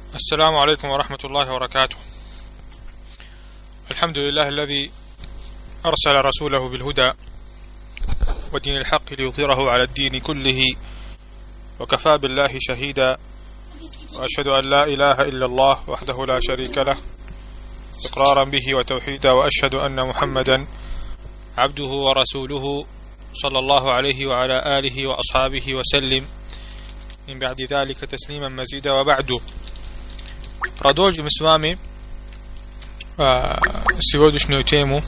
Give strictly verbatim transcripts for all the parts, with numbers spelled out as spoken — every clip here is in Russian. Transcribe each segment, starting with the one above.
السلام عليكم ورحمة الله وبركاته. الحمد لله الذي أرسل رسوله بالهدى ودين الحق ليظهره على الدين كله وكفى بالله شهيدا، وأشهد أن لا إله إلا الله وحده لا شريك له إقرارا به وتوحيدا، وأشهد أن محمدا عبده ورسوله صلى الله عليه وعلى آله وأصحابه وسلم من بعد ذلك تسليما مزيدا. وبعد. Продолжим с вами сегодняшнюю тему,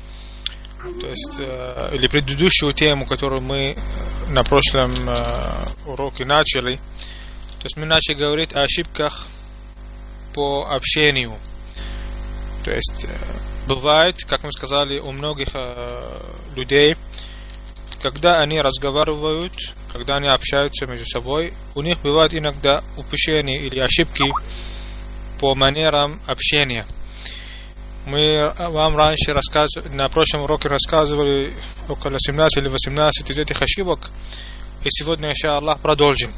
то есть или предыдущую тему, которую мы на прошлом уроке начали. То есть мы начали говорить о ошибках по общению. То есть бывает, как мы сказали, у многих людей, когда они разговаривают, когда они общаются между собой, у них бывает иногда упущения или ошибки по манерам общения. Мы вам раньше рассказывали, на прошлом уроке рассказывали около семнадцати или восемнадцати из этих ошибок, и сегодня, иншаллах, продолжим.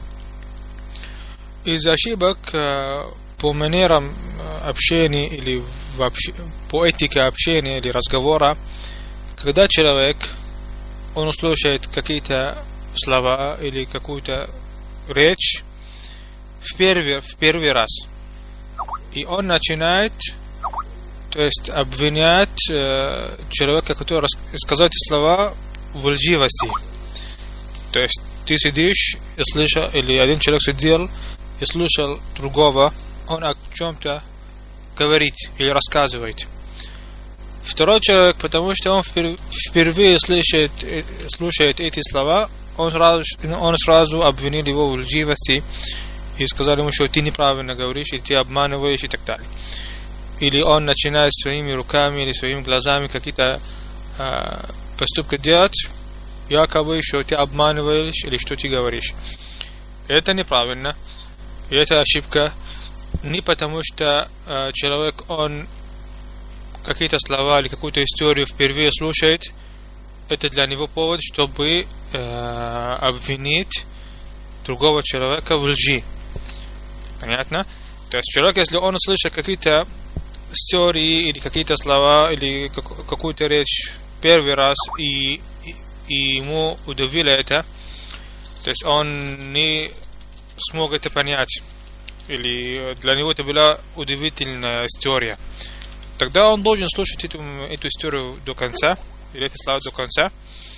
Из ошибок по манерам общения или вообще по этике общения или разговора, когда человек он услышит какие-то слова или какую-то речь в первый, в первый раз, и он начинает, то есть обвинять э, человека, который сказал эти слова в лживости. То есть ты сидишь и слышал, или один человек сидел и слушал другого, он о чем-то говорит или рассказывает. Второй человек, потому что он впервые слышит, слушает эти слова, он сразу, он сразу обвинил его в лживости и сказал ему, что ты неправильно говоришь, и ты обманываешь, и так далее. Или он начинает своими руками или своими глазами какие-то э, поступки делать, якобы, что ты обманываешь или что ты говоришь. Это неправильно. И это ошибка не потому, что э, человек, он какие-то слова или какую-то историю впервые слушает, это для него повод, чтобы э, обвинить другого человека в лжи. Понятно? То есть человек, если он слышит какие-то истории или какие-то слова или какую-то речь первый раз и, и, и ему удивило это, то есть он не смог это понять, или для него это была удивительная история, тогда он должен слушать эту, эту историю до конца, или эти слова до конца.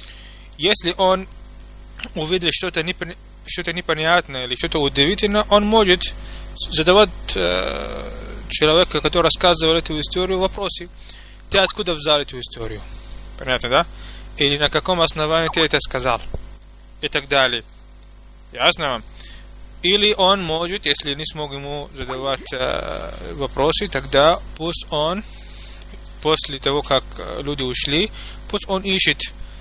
Если он увидит что-то непонятное, что-то непонятное или что-то удивительное, он может задавать э, человеку, который рассказывал эту историю, вопросы. Ты откуда взял эту историю? Понятно, да? Или на каком основании ты это сказал? И так далее. Ясно вам? Или он может, если не смог ему задавать э, вопросы, тогда пусть он, после того, как люди ушли, пусть он ищет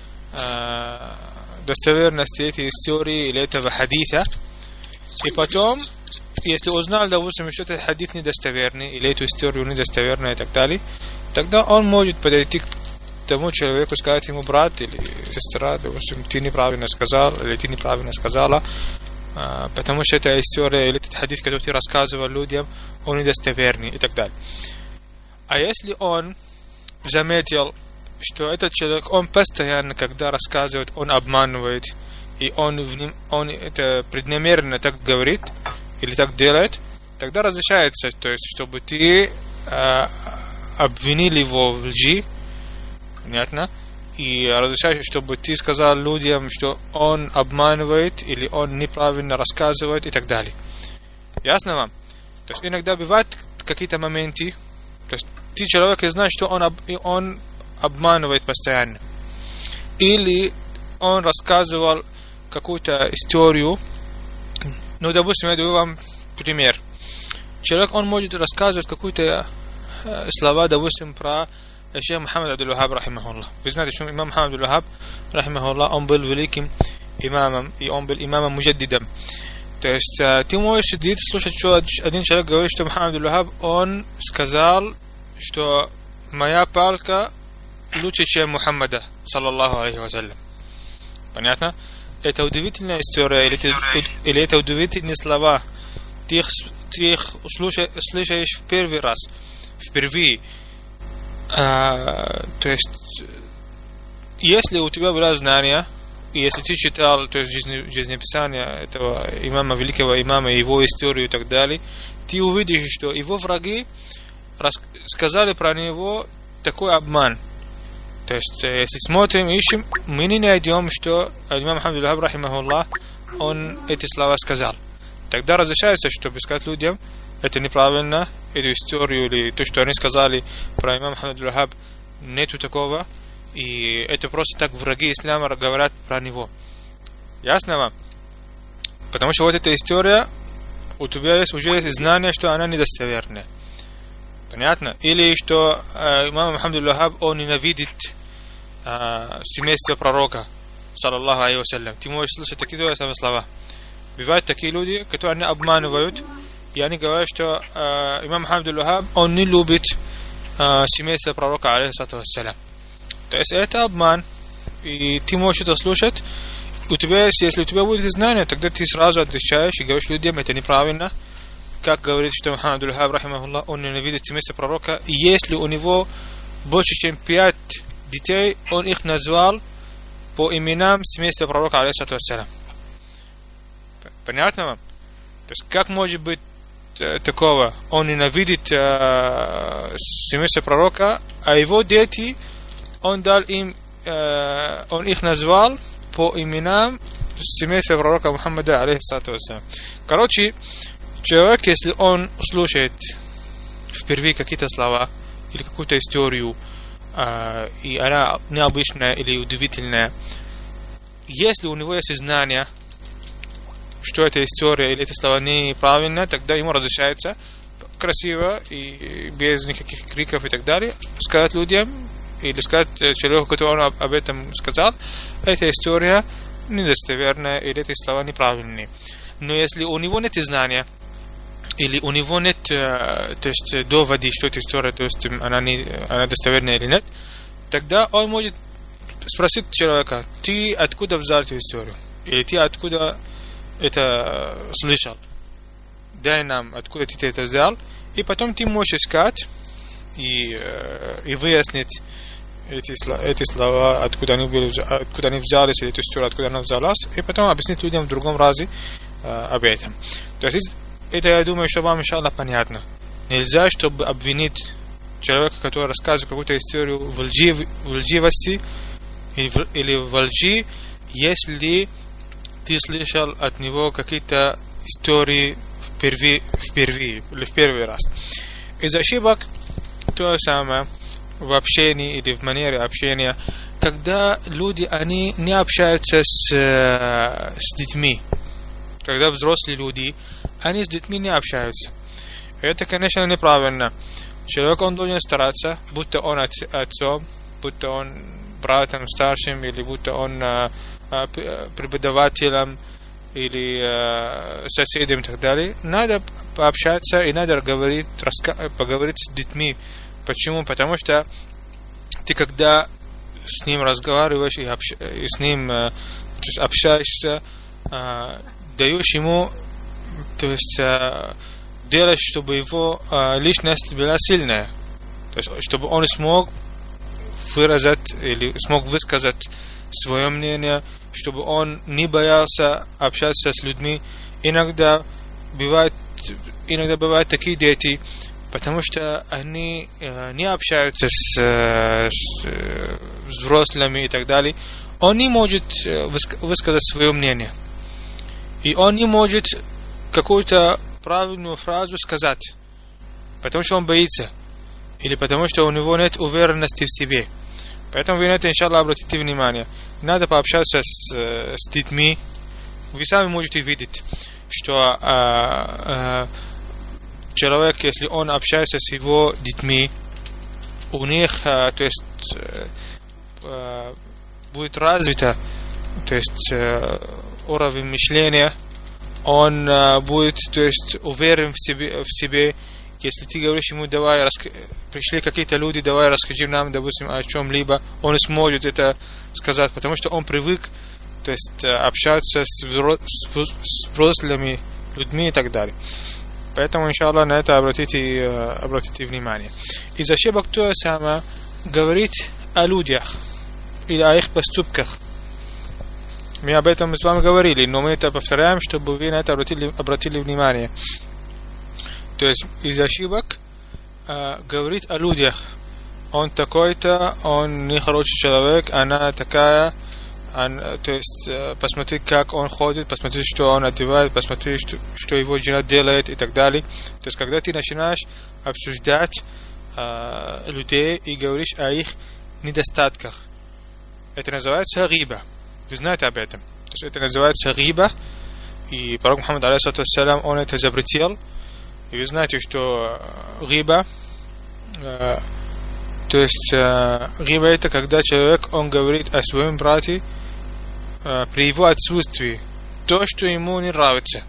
э, достоверности этой истории или этого хадиса, и потом, если узнал, допустим, что этот хадис недостоверный или эту историю недостоверная и так далее, тогда он может подойти к тому человеку, сказать ему: брат или сестра, допустим, ты неправильно сказал или ты неправильно сказала, потому что эта история или этот хадис, который ты рассказывал людям, он недостоверный и так далее. А если он заметил, что этот человек, он постоянно, когда рассказывает, он обманывает, и он, он это преднамеренно так говорит, или так делает, тогда разрешается, то есть, чтобы ты э, обвинил его в лжи, понятно, и разрешается, чтобы ты сказал людям, что он обманывает, или он неправильно рассказывает, и так далее. Ясно вам? То есть, иногда бывают какие-то моменты, то есть, ты человек и знаешь, что он, он обманывает постоянно. Или он рассказывал какую-то историю. Ну, допустим, я даю вам пример. Человек, он может рассказывать какую-то э, слова, допустим, про шейх Мухаммад Абдул-Вахаб, рахимахуллах. Вы знаете, что имам Мухаммад Абдул-Вахаб, рахимахуллах, он был великим имамом, и он был имамом муджаддидом. То есть, э, ты можешь сидеть, слушать, что один человек говорит, что Мухаммад Абдул-Вахаб, он сказал, что моя палка лучше, чем Мухаммада, саллаллаху алейхи вассалям. Понятно? Это удивительная история, или это, или это удивительные слова. ты их, ты их слушаешь, слышишь в первый раз, впервые. А, то есть, если у тебя было знание, и если ты читал, то есть жизни, жизнеописание этого имама, великого имама, его историю и так далее, ты увидишь, что его враги сказали про него такой обман. То есть, если смотрим, ищем, мы не найдем, что имам Мухаммад ибн рахимахуллах, он эти слова сказал. Тогда разрешается, чтобы сказать людям, это неправильно, эту историю или то, что они сказали про имама Мухаммад ибн Вахаб, нету такого, и это просто так враги ислама говорят про него. Ясно вам? Потому что вот эта история, у тебя есть уже есть знание, что она недостоверная. Понятно? Или что э, имам Мухаммад ибн Вахаб, он ненавидит э, семейство пророка, саллаллаху алейхи вассалям. Ты можешь слышать такие слова. Бывают такие люди, которые они обманывают, и они говорят, что э, имам Мухаммад ибн Вахаб, он не любит э, семейство пророка, алейхиссалату вассалям. То есть это обман, и ты можешь это слушать. У тебя есть, если у тебя будет знание, тогда ты сразу отвечаешь и говоришь людям, это неправильно. Как говорит, что Мухаммад ибн Вахаб, рахимахуллах, он ненавидит семейство пророка, и если у него больше, чем пять детей, он их назвал по именам семейства пророка, алейхиссалату вассалям. Понятно вам? То есть как может быть э, такого? Он ненавидит э, семейство пророка, а его дети, он дал им, э, он их назвал по именам семейства пророка Мухаммада, алейхиссалату вассалям. Короче, человек, если он слушает впервые какие-то слова или какую-то историю, э, и она необычная или удивительная, если у него есть знание, что эта история или эти слова неправильно, тогда ему разрешается красиво и без никаких криков и так далее сказать людям или сказать человеку, который он об этом сказал, эта история недостоверная или эти слова неправильные. Но если у него нет знания или у него нет то есть, доводы, что эта история, то есть, она, не, она достоверная или нет, тогда он может спросить человека, ты откуда взял эту историю? Или ты откуда это слышал? Дай нам, откуда ты это взял. И потом ты можешь искать и, и выяснить эти, эти слова, откуда они, были, откуда они взялись, или эту историю, откуда она взялась, и потом объяснить людям в другом разе э, об этом. То есть это, я думаю, что вам, иншаллах, понятно. Нельзя, чтобы обвинить человека, который рассказывает какую-то историю в, лжи, в лживости или в, или в лжи, если ты слышал от него какие-то истории впервые, впервые или в первый раз. Из ошибок то же самое в общении или в манере общения, когда люди они не общаются с, с детьми, когда взрослые люди, они с детьми не общаются. Это, конечно, неправильно. Человек, он должен стараться, будто он отцом, будто он братом старшим, или будто он а, а, преподавателем, или а, соседом и так далее. Надо пообщаться и надо говорить, раска- поговорить с детьми. Почему? Потому что ты, когда с ним разговариваешь и, общ... и с ним а, то есть общаешься, а, даешь ему, то есть а, делаешь, чтобы его а, личность была сильная, то есть чтобы он смог выразить или смог высказать свое мнение, чтобы он не боялся общаться с людьми. Иногда бывает, иногда бывают такие дети, потому что они э, не общаются с, э, с э, взрослыми и так далее. Он не может э, высказать свое мнение. И он не может какую-то правильную фразу сказать, потому что он боится. Или потому что у него нет уверенности в себе. Поэтому вы на это, иншаллах, обратите внимание. Надо пообщаться с, с детьми. Вы сами можете видеть, что а, а, человек, если он общается с его детьми, у них, а, то есть, а, будет развито, то есть, а, уровень мышления, он а, будет, то есть, уверен в себе, в себе. Если ты говоришь ему, давай, раска... пришли какие-то люди, давай расскажи нам, допустим, о чем-либо, он сможет это сказать, потому что он привык, то есть, общаться с, взро... с взрослыми людьми и так далее. Поэтому, иншаллах, на это обратите, обратите внимание. Из ошибок то же самое говорить о людях или о их поступках. Мы об этом с вами говорили, но мы это повторяем, чтобы вы на это обратили, обратили внимание. То есть из ошибок э, говорить о людях. Он такой-то, он нехороший человек, она такая. Он, то есть э, посмотри, как он ходит, посмотри, что он одевает, посмотри, что, что его жена делает и так далее. То есть когда ты начинаешь обсуждать э, людей и говоришь о их недостатках, это называется риба. Вы знаете об этом. То есть это называется риба. И пророк Мухаммад, алейхиссалям, он это запретил. И вы знаете, что риба, э, то есть э, риба это когда человек, он говорит о своем брате э, при его отсутствии то, что ему не нравится.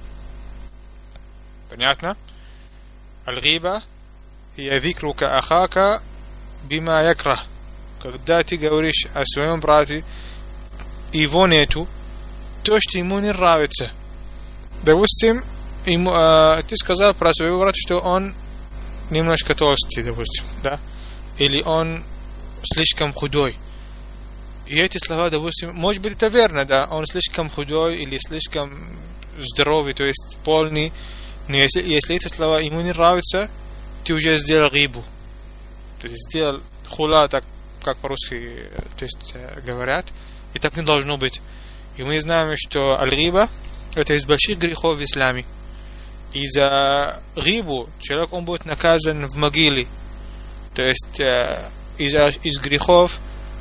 Понятно? Аль-риба я викрука ахака бима якра. Когда ты говоришь о своем брате, его нету, то, что ему не нравится. Допустим, ему, э, ты сказал про своего брата, что он немножко толстый, допустим, да? Или он слишком худой. И эти слова, допустим, может быть это верно, да? Он слишком худой или слишком здоровый, то есть полный. Но если, если эти слова ему не нравятся, ты уже сделал рибу. То есть сделал хула, так как по-русски, то есть говорят. И так не должно быть. И мы знаем, что аль-риба это из больших грехов в исламе. И за рибу человек он будет наказан в могиле. То есть э, из, из грехов,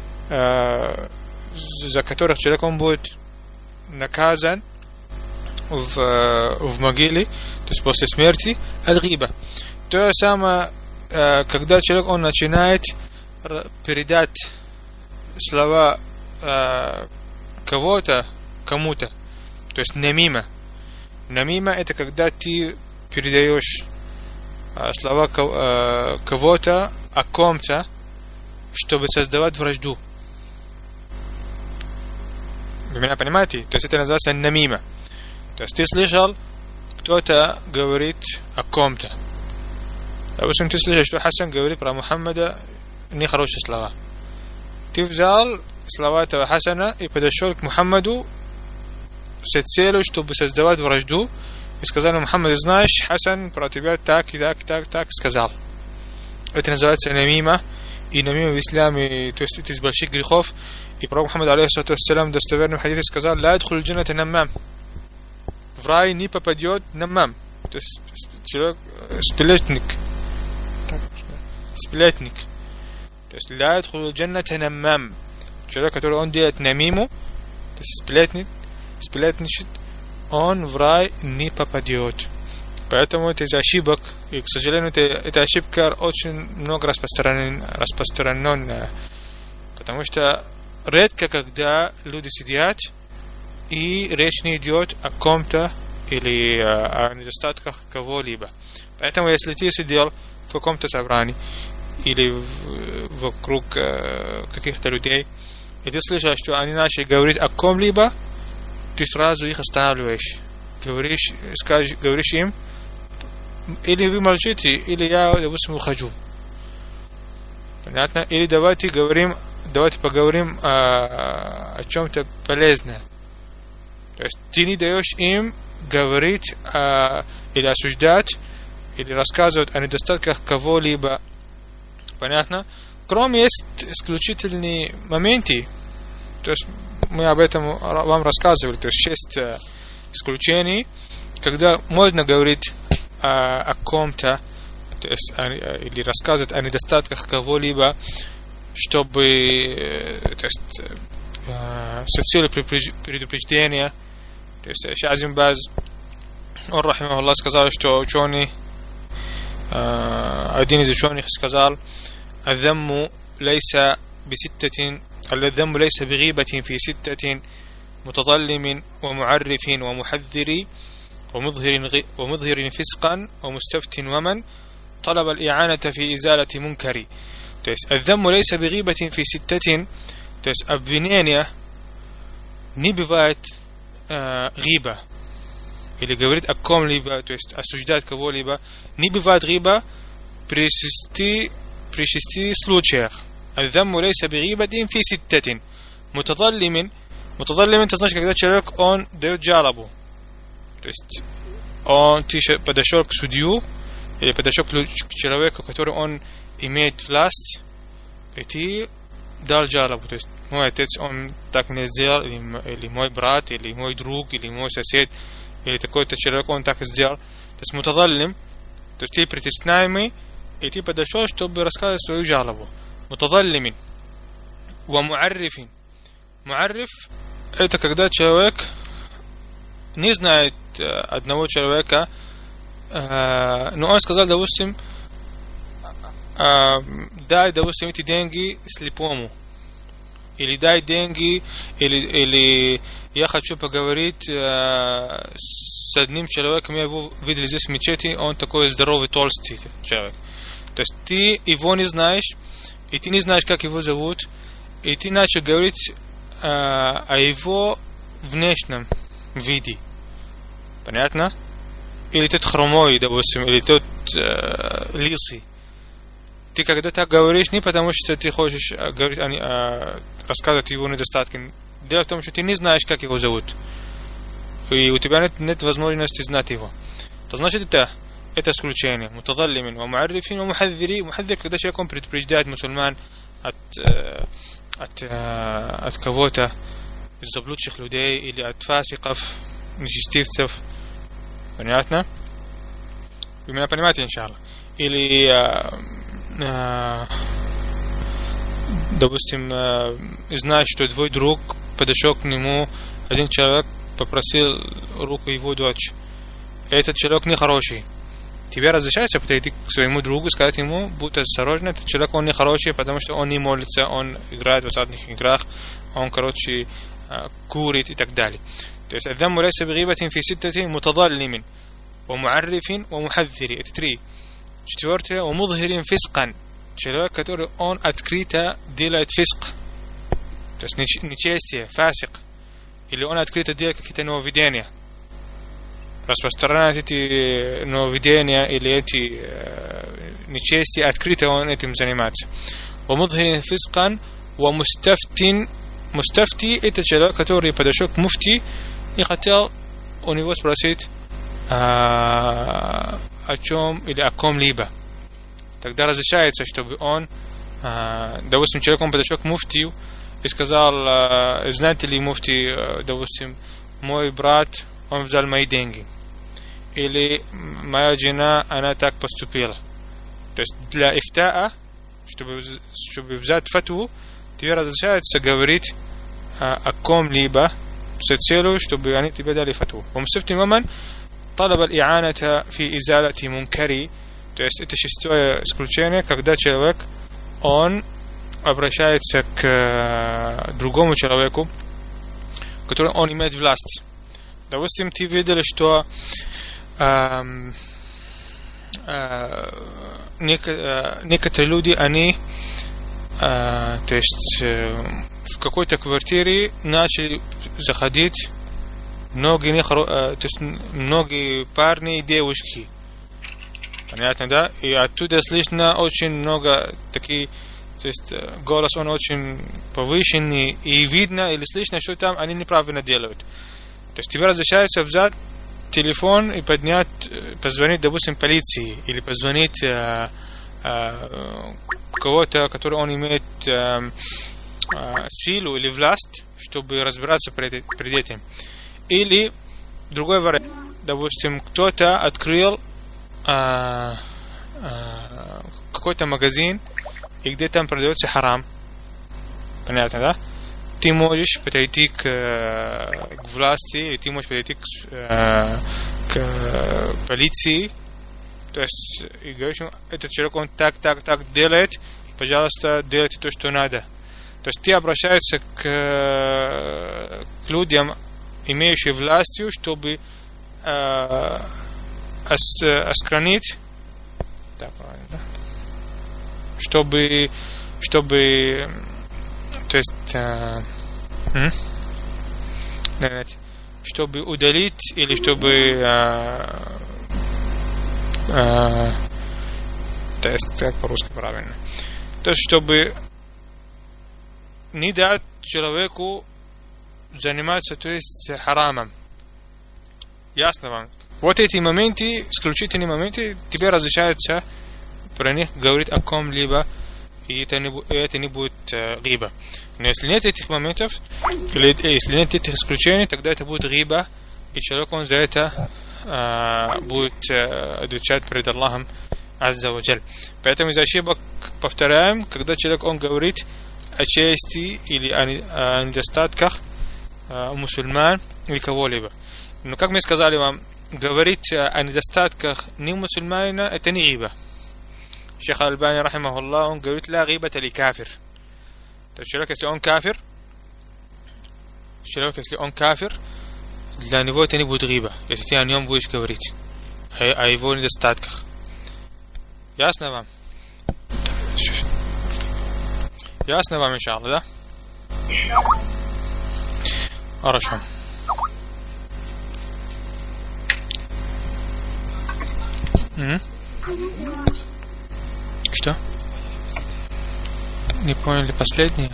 э, за которых человек он будет наказан в, в могиле, то есть после смерти, аль-риба. То же самое, э, когда человек он начинает передать слова э, кого-то кому-то, то есть намима. Намима это когда ты передаешь э, слова э, кого-то о ком-то, чтобы создавать вражду. Вы меня понимаете? То есть это называется намима. То есть ты слышал, кто-то говорит о ком-то. Допустим, ты слышишь, что Хасан говорит про Мухаммада нехорошие слова. Ты взял слова этого Хасана и подошел к Мухаммаду с целью, чтобы создавать вражду, и сказал: Мухаммад, знаешь, Хасан про тебя так и так, так, так сказал. Это называется намима. И намима в исламе, то есть это из больших грехов. И пророк Мухаммад, алейхиссалям, достоверным хадисе сказал: ла ядхуль джанната наммам. В рай не попадет наммам. То есть человек, сплетник. Сплетник. То есть ла ядхуль джанната наммам. Человек, который он делает намиму, то есть сплетник, сплетничает, он в рай не попадет. Поэтому это из ошибок. И, к сожалению, это, эта ошибка очень много распространен, распространенная. Потому что редко, когда люди сидят, и речь не идет о ком-то или о, о недостатках кого-либо. Поэтому, если ты сидел в каком-то собрании или в, вокруг э, каких-то людей, и ты слышишь, что они начали говорить о ком-либо, ты сразу их останавливаешь. Говоришь, скажешь, говоришь им, или вы молчите, или я, допустим, ухожу. Понятно? Или давайте говорим, давайте поговорим о, о чем-то полезном. То есть ты не даешь им говорить о, или осуждать, или рассказывать о недостатках кого-либо. Понятно? Кроме есть исключительные моменты, то есть мы об этом вам рассказывали, то есть шесть исключений, когда можно говорить о, о ком-то, то есть о, или рассказывать о недостатках кого-либо, чтобы, то есть, с целью предупреждения. То есть Шейх Азим Баз, он, рахимахуллах, сказал, что ученый, один из ученых сказал: الذم ليس بستة الذم ليس بغيبة في ستة متظلم ومعرف ومحذر ومظهر ومظهر فسقا ومستفت ومن طلب الإعانة في إزالة منكر. То есть الذم ليس بغيبة في ستة, то есть обвинение не бывает э, гиба или говорит о ком-либо, то есть осуждает кого-либо, не бывает гиба при шести, при шести случаях. الذم ليس بغيبة في ستة. متظلم متظلم это значит, когда человек он дает жалобу, то есть он ты подошел к судью или подошел к человеку, который он имеет власть, и ты дал жалобу, то есть мой отец он так не сделал, или, или мой брат, или мой друг, или мой сосед, или такой-то человек он так сделал. То есть мутазаллим, то есть ты притесняемый, и ты подошел, чтобы рассказать свою жалобу. Мутазаллимин ва муаррифин. Муарриф это когда человек не знает э, одного человека, э, но он сказал, допустим, э, дай, допустим, эти деньги слепому, или дай деньги, или, или я хочу поговорить э, с одним человеком, я его видел здесь в мечети, он такой здоровый, толстый человек. То есть ты его не знаешь, и ты не знаешь, как его зовут, и ты начал говорить э, о его внешнем виде. Понятно? Или тот хромой, допустим, или тот э, лысый. Ты когда так говоришь, не потому что ты хочешь говорить, э, рассказывать его недостатки. Дело в том, что ты не знаешь, как его зовут. И у тебя нет, нет возможности знать его. То значит, это это исключение. Мутазаллимин ва муаррифин ва мухаддири. Мухаддир, когда человек он предупреждает мусульман от, э, от, э, от кого-то из заблудших людей или от фасиков, нечестивцев. Понятно? Вы меня понимаете, иншалла? Или э, э, допустим, э, знаешь, что твой друг подошел к нему, один человек попросил руку его дочь. Этот человек нехороший. Тебе разрешается подойти к своему другу и сказать ему, будь осторожен, этот человек он нехороший, потому что он не молится, он играет в азартных играх, он, короче, курит и так далее. То есть الذم ليس بغيبة في ستة متظلم ومعرف ومحذر. Это три. Четвертое, ومظهر فسقا. Человек, который он открыто делает фиск, то есть нечестие, фасик, или он открыто делает какие-то нововведения, распространяет эти нововведения или эти э, нечестия, открыто он этим занимается. ومظهر فسقا ومستفتن. Мустафти это человек, который подошел к муфти и хотел у него спросить а, о чем или о ком-либо. Тогда разрешается, чтобы он, а, допустим, человек он подошел к муфтию и сказал, а, знаете ли, муфти, а, допустим, мой брат, он взял мои деньги. Или моя жена, она так поступила. То есть для ифтаа, чтобы, чтобы взять фатву, тебе разрешается говорить а, о ком-либо с целью, чтобы они тебе дали фатву. ومستفتي ممن طلب الإعانة في إزالة منكر. То есть это шестое исключение, когда человек он обращается к э, другому человеку, который он имеет власть. Допустим, ты видел, что э, э, нек- э, некоторые люди, они э, то есть э, в какой-то квартире начали заходить многие, нехоро... э, то есть многие парни и девушки. Понятно, да? И оттуда слышно очень много таких, то есть голос он очень повышенный, и видно или слышно, что там они неправильно делают. То есть тебе разрешается взять телефон и поднять, позвонить, допустим, полиции, или позвонить э, э, кого-то, который он имеет э, э, силу или власть, чтобы разбираться пред, пред этим. Или другой вариант, допустим, кто-то открыл А, а, какой-то магазин, и где там продается харам. Понятно, да? Ты можешь подойти к, к власти, или ты можешь подойти к, к полиции, то есть и говоришь, этот человек он так, так, так делает, пожалуйста, делайте то, что надо. То есть ты обращаешься к, к людям, имеющим властью, чтобы а, Ос, оскранить, да, правильно, да? чтобы, чтобы, то есть, э, чтобы удалить или чтобы а, а, то есть как по-русски правильно, то есть чтобы не дать человеку заниматься, то есть харамом. Ясно вам? Вот эти моменты, исключительные моменты, тебе разрешается про них говорить о ком-либо, и это не, это не будет э, риба. Но если нет этих моментов, или если нет этих исключений, тогда это будет риба, и человек он за это э, будет э, отвечать перед Аллахом Азза ва Джаль. Поэтому из ошибок повторяем, когда человек он говорит о чести или о, о недостатках э, мусульман или кого-либо. Но как мы сказали вам, говорить о недостатках не мусульманина это не риба. Шейх Аль-Альбани, рахимахуллах, он говорит ла гибата ли кафир. То есть человек, если он кафир, человек, если он кафир, для него это не будет риба, если ты о нем будешь говорить, о, о его недостатках. Ясно вам? Ясно вам, иншаллах, да? Хорошо. Угу. Что? Не поняли последнее?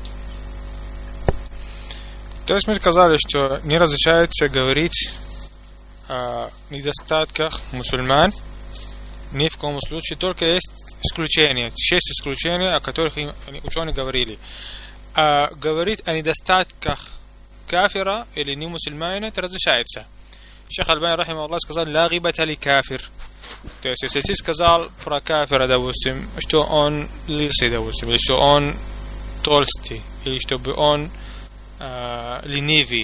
То есть мы сказали, что не разрешается говорить о недостатках мусульман ни в коем случае, только есть исключения, шесть исключений, о которых ученые говорили. А говорить о недостатках кафира или не мусульманина это разрешается. Шейх Аль-Альбани, рахимахуллах, сказал ла гибата ли кафир. То есть, если ты сказал про кафира, допустим, что он лысый, допустим, или что он толстый, или чтобы он э, ленивый,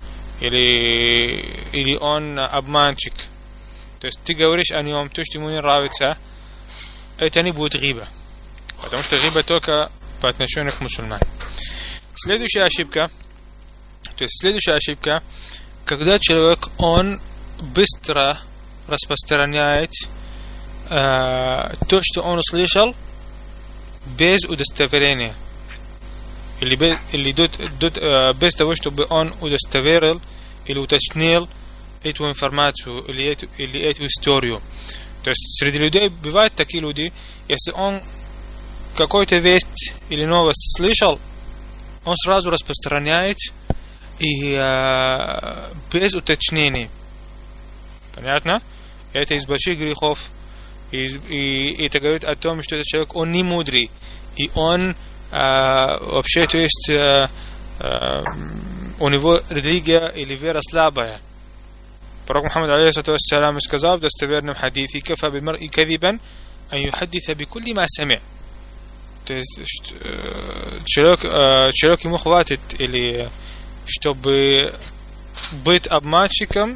или, или он обманщик. То есть, ты говоришь о нем то, что ему не нравится, это не будет риба. Потому что риба только по отношению к мусульманам. Следующая ошибка, то есть, следующая ошибка, когда человек, он быстро распространяет э, то, что он услышал, без удостоверения. Или, без, или до, до, э, без того, чтобы он удостоверил или уточнил эту информацию или эту, или эту историю. То есть среди людей бывают такие люди, если он какой-то весть или новость слышал, он сразу распространяет и э, без уточнений. Понятно? Это из больших грехов. И, и, и это говорит о том, что этот человек, он не мудрый. И он а, вообще, то есть, а, а, у него религия или вера слабая. Пророк Мухаммад, алейхиссалату вассалам, сказал в достоверном хадисе: «Кафа бимар'и кадибан ан юхаддиса бикулли ма сами'». То есть, человек, человек ему хватит, или чтобы быть обманщиком.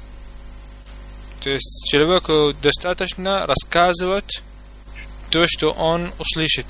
То есть человеку достаточно рассказывать то, что он услышит.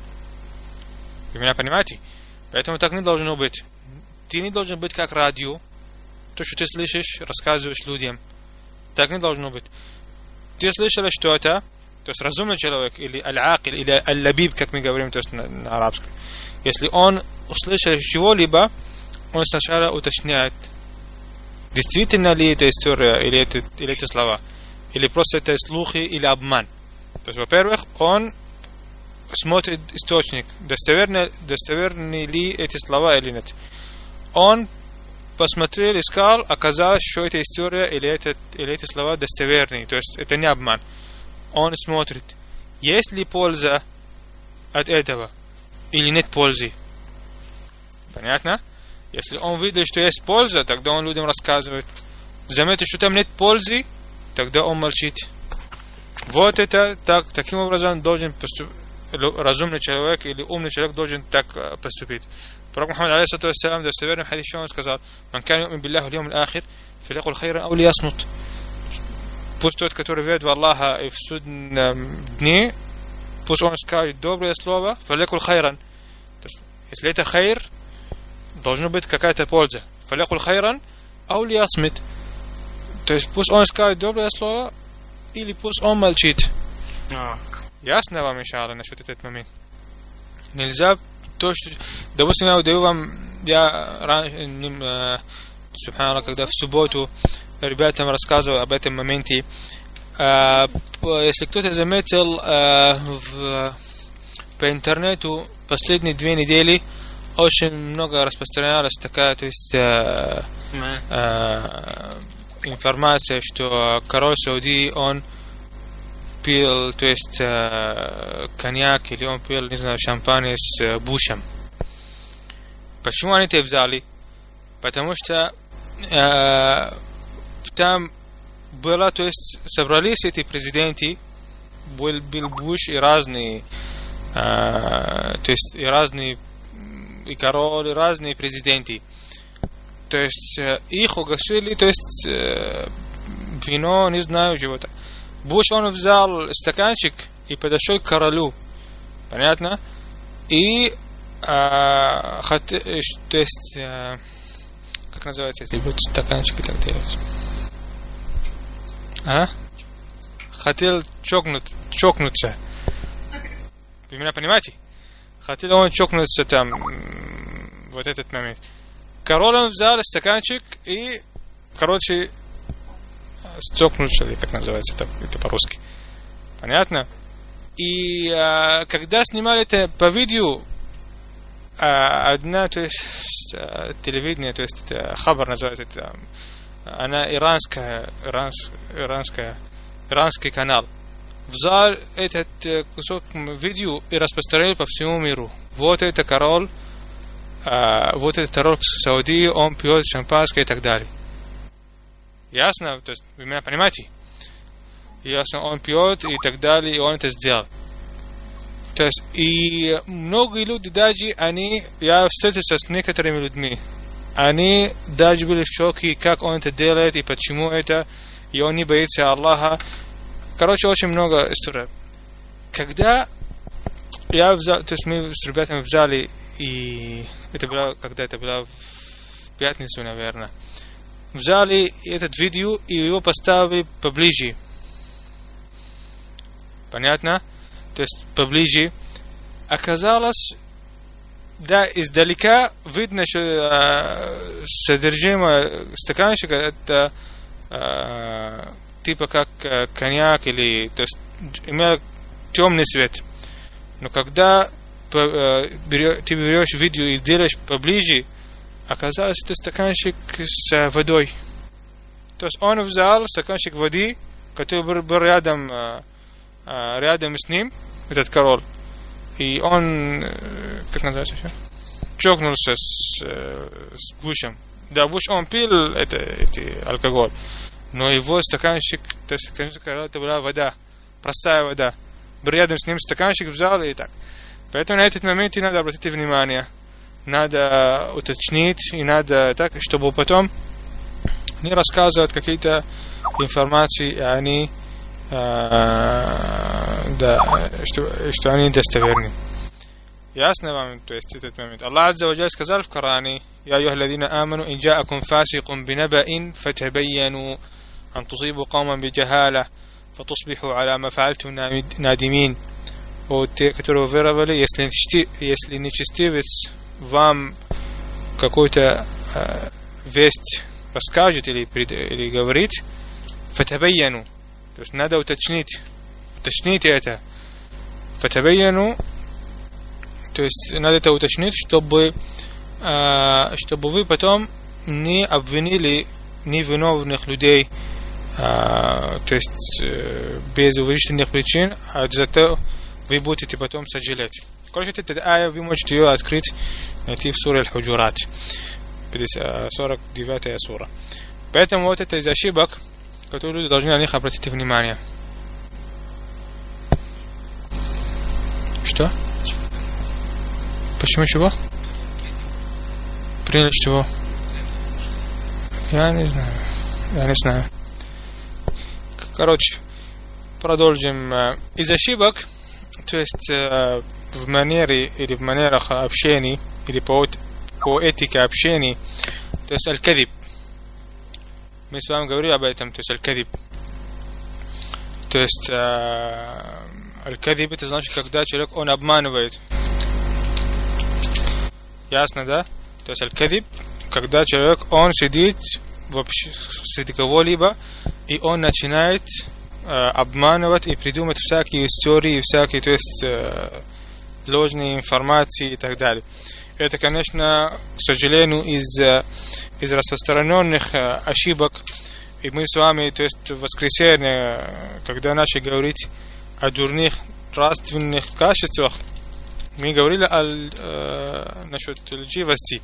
Вы меня понимаете? Поэтому так не должно быть. Ты не должен быть как радио. То, что ты слышишь, рассказываешь людям. Так не должно быть. Ты слышал что-то, то есть разумный человек, или аль-акиль, или аль-лабиб, как мы говорим, то есть на, на арабском. Если он услышал чего-либо, он сначала уточняет, действительно ли это история, или это, или это слова, или просто это слухи, или обман. То есть, во-первых, он смотрит источник, достоверны, достоверны ли эти слова или нет. Он посмотрел, искал, оказалось, что эта история или, это, или эти слова достоверны, то есть это не обман. Он смотрит, есть ли польза от этого, или нет пользы. Понятно? Если он видит, что есть польза, тогда он людям рассказывает. Заметит, что там нет пользы, тогда он молчит. Вот это так, таким образом должен поступить разумный человек или умный человек должен так поступить. Пророк Мухаммад, алейхиссалату вассалам, в достоверном хадисе он сказал: «Ман кана ю'мин биллахи вал йавмил ахир, фалякул хайран ау лиясмут». Пусть тот, который верит в Аллаха и в судном дне, пусть он скажет доброе слово, фалякул хайран. То есть, если это хайр, должна быть какая-то польза. Фалякул хайран ау лиясмит. То есть пусть он скажет доброе слово, или пусть он молчит. А. Ясно вам, иншаллах, насчет этот момент? Нельзя то, что... Допустим, я даю вам... Я субханаллах, когда в субботу ребятам рассказывал об этом моменте. А, если кто-то заметил, а, в, по интернету последние две недели очень много распространялась такая, то есть а, а, информация, что король Саудии, он пил, то есть а, коньяк, или он пил, не знаю, шампань с а, Бушем. Почему они это взяли? Потому что а, там было, то есть собрались эти президенты, был, был Буш и разные, а, то есть и разные, и король, и разные президенты. То есть их угостили, то есть вино, не знаю чего-то. Буш, он взял стаканчик и подошел к королю. Понятно? И а, хот... то есть а, как называется, если будут стаканчики так делать? А? Хотел чокнуть, чокнуться. Вы меня понимаете? Хотел он чокнуться там, вот этот момент. Король он взял стаканчик и, короче, чокнулся, или как называется это, это по-русски. Понятно? И а, когда снимали это по видео, а, одна, то есть, а, телевидение, то есть, это хабар называется, это, она иранская, иранс, иранская, иранский канал. Взял этот кусок видео и распространил по всему миру. Вот это король, а, вот это король Саудии, он пьет шампанское и так далее. Ясно? То есть, вы меня понимаете? Ясно, он пьет и так далее, и он это сделал. То есть, и многие люди даже, они, я встретился с некоторыми людьми, они даже были в шоке, как он это делает и почему это, и он не боится Аллаха. Короче, очень много историй. Когда я взял, то есть мы с ребятами взяли, и это было, когда это было в пятницу, наверное, взяли этот видео и его поставили поближе. Понятно? То есть поближе. Оказалось, да, издалека видно, что э, содержимое стаканчика это э, типа как э, коньяк, или то есть имел темный цвет. Но когда э, берё, ты берешь видео и делаешь поближе, оказалось, это стаканчик с водой. То есть он взял стаканчик воды, который был, был рядом, э, э, рядом с ним, этот король, и он, э, как называется еще? Чокнулся с, э, с Бушем. Да, Буш, он пил это, эти, алкоголь, но его стаканчик, то есть стаканчик, это была вода, простая вода. Был рядом с ним стаканчик, взял и так. Поэтому на этот момент и надо обратить внимание. Надо уточнить, и надо так, чтобы потом не рассказывать какие-то информации, и они, а, да, что, что они достоверны. Ясно вам, то есть этот момент. Аллах Азза ва Джалля сказал в Коране: «Я айюха аллазина аману, ин джаакум фасикун бинабаин, фатабайяну ан тусибу кауман биджахала, фатусбиху аля ма фаальтум надимин». Вот те, которые веровали, если, если нечестивец вам какой-то э, весть расскажет или, или говорит, фатабайяну, то есть надо уточнить, уточните это. Фатабайяну, то есть надо это уточнить, чтобы, э, чтобы вы потом не обвинили невиновных людей, э, то есть э, без уважительных причин, а зато вы будете потом сожалеть. Короче, эта ая, вы можете ее открыть, найти в суре Аль-Худжурат, сорок девятая сура. Поэтому вот это из ошибок, которые люди должны на них обратить внимание. Что? Почему чего? Приняли чего? Я не знаю. Я не знаю. Короче, продолжим. Из ошибок, то есть в манере или в манерах общения, или по, по этике общения, то есть аль-кадиб. Мы с вами говорили об этом, то есть аль-кадиб. То есть аль-кадиб, это значит, когда человек, он обманывает. Ясно, да? То есть аль-кадиб, когда человек, он сидит вообще среди кого-либо, и он начинает э, обманывать и придумать всякие истории, всякие, то есть э, ложные информации и так далее. Это, конечно, к сожалению, из, из распространенных э, ошибок. И мы с вами, то есть в воскресенье, когда начали говорить о дурных нравственных качествах, мы говорили о, э, насчет лживости.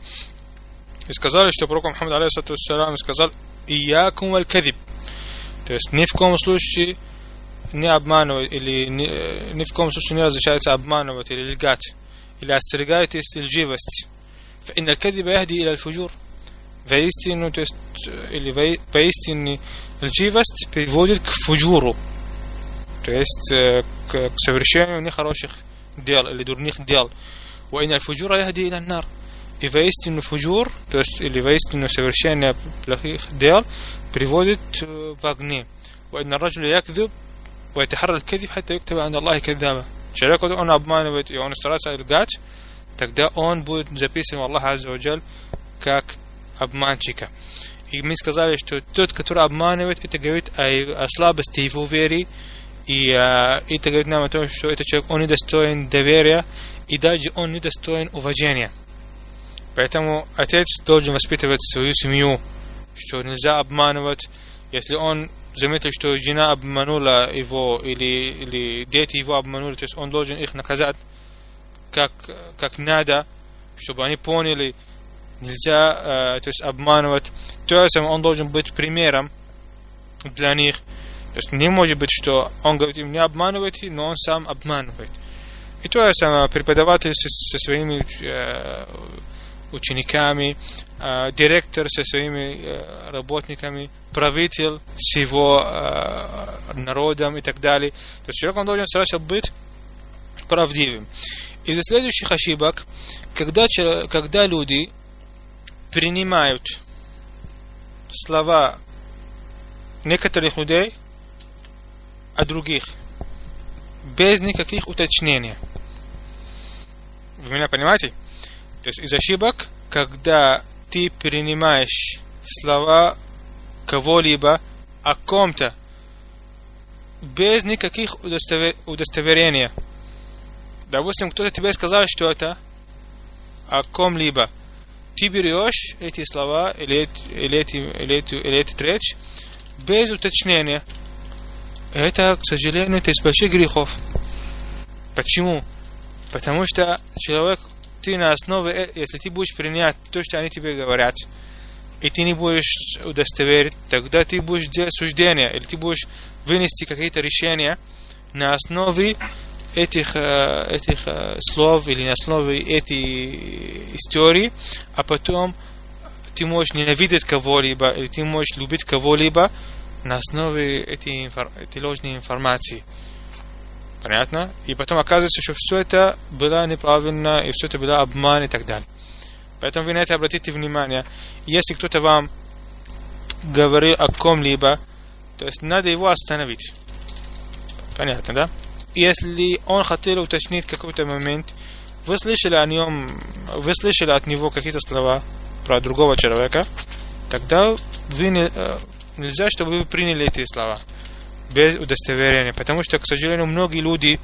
И сказали, что пророк Мухаммад алейхиссалату вассалям сказал: «Иякум аль-кадиб». То есть ни в коем случае не обманывать, или ни, ни в коем случае не разрешается обманывать или лгать, или остерегайтесь лживости. فإن الكذب يهدي إلى الفجور. Воистину, то есть, или поистине лживость приводит к фуджуру, то есть к, к совершению нехороших дел или дурных дел. وإن الفجور يهدي إلى النار. И воистину фуджур, то есть или воистину совершение плохих дел приводит в огне. وإن الرجل يكذب ويتحرى الكذب حتى يكتب عند الله كذابا. Человек, он обманывает и он старается лгать, тогда он будет записан в Аллахе азза ва джаль как обманщика. И мы сказали, что тот, который обманывает, это говорит о, о слабости его веры, и а, это говорит нам о том, что этот человек, он недостоин доверия, и даже он недостоин уважения. Поэтому отец должен воспитывать свою семью, что нельзя обманывать. Если он заметил, что жена обманула его, или, или дети его обманули, то есть он должен их наказать как, как надо, чтобы они поняли, нельзя э, то есть обманывать. То есть он должен быть примером для них. То есть не может быть, что он говорит им: не обманывайте, но он сам обманывает. И то есть преподаватель со, со своими э, учениками, э, директор со своими э, работниками, правитель с его э, народом и так далее. То есть человек, он должен стараться быть правдивым. Из следующих ошибок, когда, когда люди принимают слова некоторых людей о других без никаких уточнений. Вы меня понимаете? То есть из ошибок, когда ты принимаешь слова кого-либо о ком-то без никаких удостовер... удостоверений. Допустим, кто-то тебе сказал, что это о ком-либо. Ты берешь эти слова или, или, эти, или, эти, или эту речь без уточнения. Это, к сожалению, это из больших грехов. Почему? Потому что человек, ты на основе, если ты будешь принять то, что они тебе говорят, и ты не будешь удостоверить, тогда ты будешь делать суждения, или ты будешь вынести какие-то решения на основе этих, этих слов или на основе этой истории, а потом ты можешь ненавидеть кого-либо или ты можешь любить кого-либо на основе этой, этой ложной информации. Понятно? И потом оказывается, что все это было неправильно, и все это было обман и так далее. Поэтому вы на это обратите внимание. Если кто-то вам говорил о ком-либо, то есть надо его остановить. Понятно, да? Если он хотел уточнить какой-то момент, вы слышали о нем, вы слышали от него какие-то слова про другого человека, тогда вы не, нельзя, чтобы вы приняли эти слова без удостоверения, потому что, к сожалению, многие люди,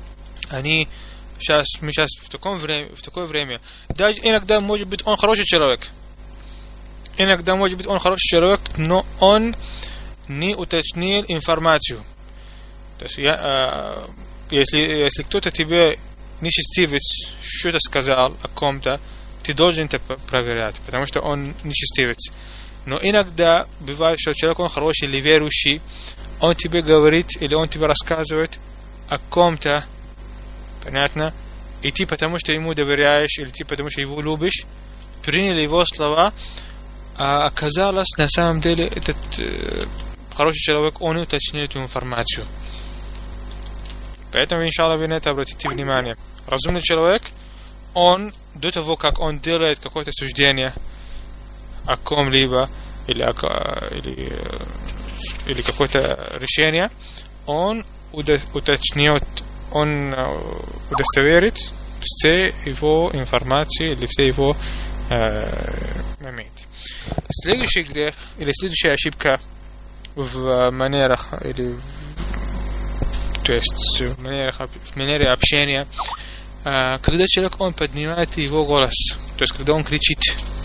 они сейчас, мы сейчас в таком время, в такое время, даже иногда может быть он хороший человек, иногда может быть он хороший человек, но он не уточнил информацию. То есть, я, э, если, если кто-то тебе нечестивец что-то сказал о ком-то, ты должен это проверять, потому что он нечестивец. Но иногда бывает, что человек, он хороший или верующий, он тебе говорит или он тебе рассказывает о ком-то, понятно, и ты потому что ему доверяешь, или ты потому что его любишь, принял его слова, а оказалось, на самом деле, этот э, хороший человек, он не уточнил эту информацию. Поэтому, иншаллах, вы на это обратите внимание. Разумный человек, он до того, как он делает какое-то суждение о ком-либо или, или, или какое-то решение, он уточнит, он удостоверит все его информации или все его э, момент. Следующий грех, или следующая ошибка в манерах, или в, то есть в манерах, в манере общения, когда человек, он поднимает его голос, то есть когда он кричит.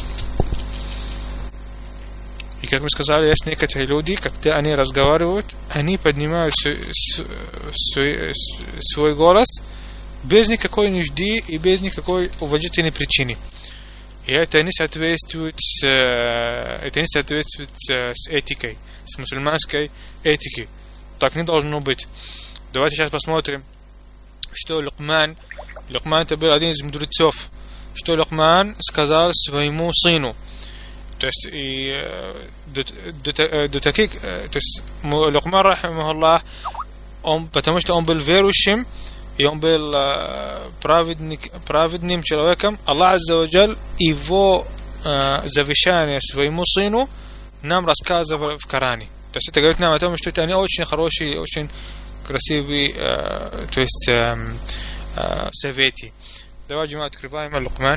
И как мы сказали, есть некоторые люди, когда они разговаривают, они поднимают свой, свой голос без никакой нужды и без никакой уважительной причины. И это не соответствует с, это не соответствует с этикой, с мусульманской этикой. Так не должно быть. Давайте сейчас посмотрим, что Лукман, Лукман это был один из мудрецов, что Лукман сказал своему сыну. То есть, и до, до, до таких, то есть, Лукман, рахимахуллах, он, потому что он был верующим, и он был праведник, праведным человеком, Аллах Азза ва Джаль его завещание своему сыну нам рассказывал в Коране. То есть это говорит нам о том, что это они очень хорошие, очень красивые, то есть советы. Давайте мы открываем Лукман.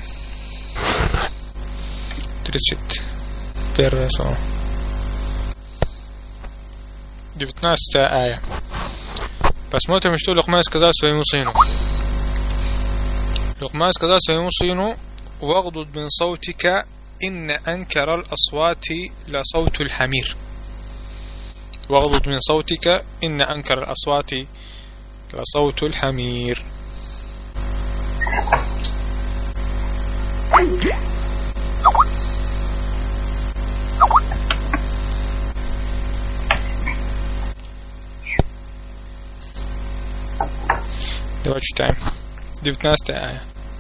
тридцать первое слово. девятнадцатая ая. Посмотрим, что Лукман сказал своему сыну. Лукман сказал своему сыну: «Вагдуд мин саутика, инна анкара ал-асвати ла сауту al-хамир». Вагдуд мин саутика, инна анкара ал-асвати ла сауту al-хамир. Давай читаем. девятнадцатая ая.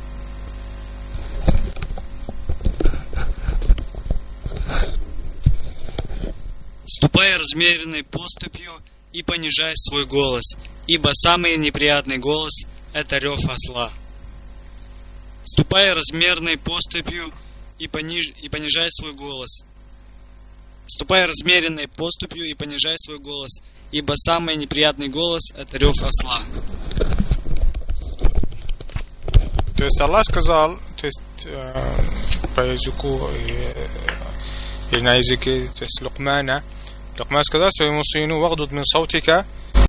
Ступай размеренной поступью и понижай свой голос, ибо самый неприятный голос — это рев осла. Ступай размерной поступью и, пониж... и понижай свой голос. Ступай размеренной поступью и понижай свой голос, ибо самый неприятный голос — это рев осла. То есть Аллах сказал, то есть э, по языку и, и на языке, то есть Лукмана, Лукман сказал своему сыну: «Вагдуд мин саутика»,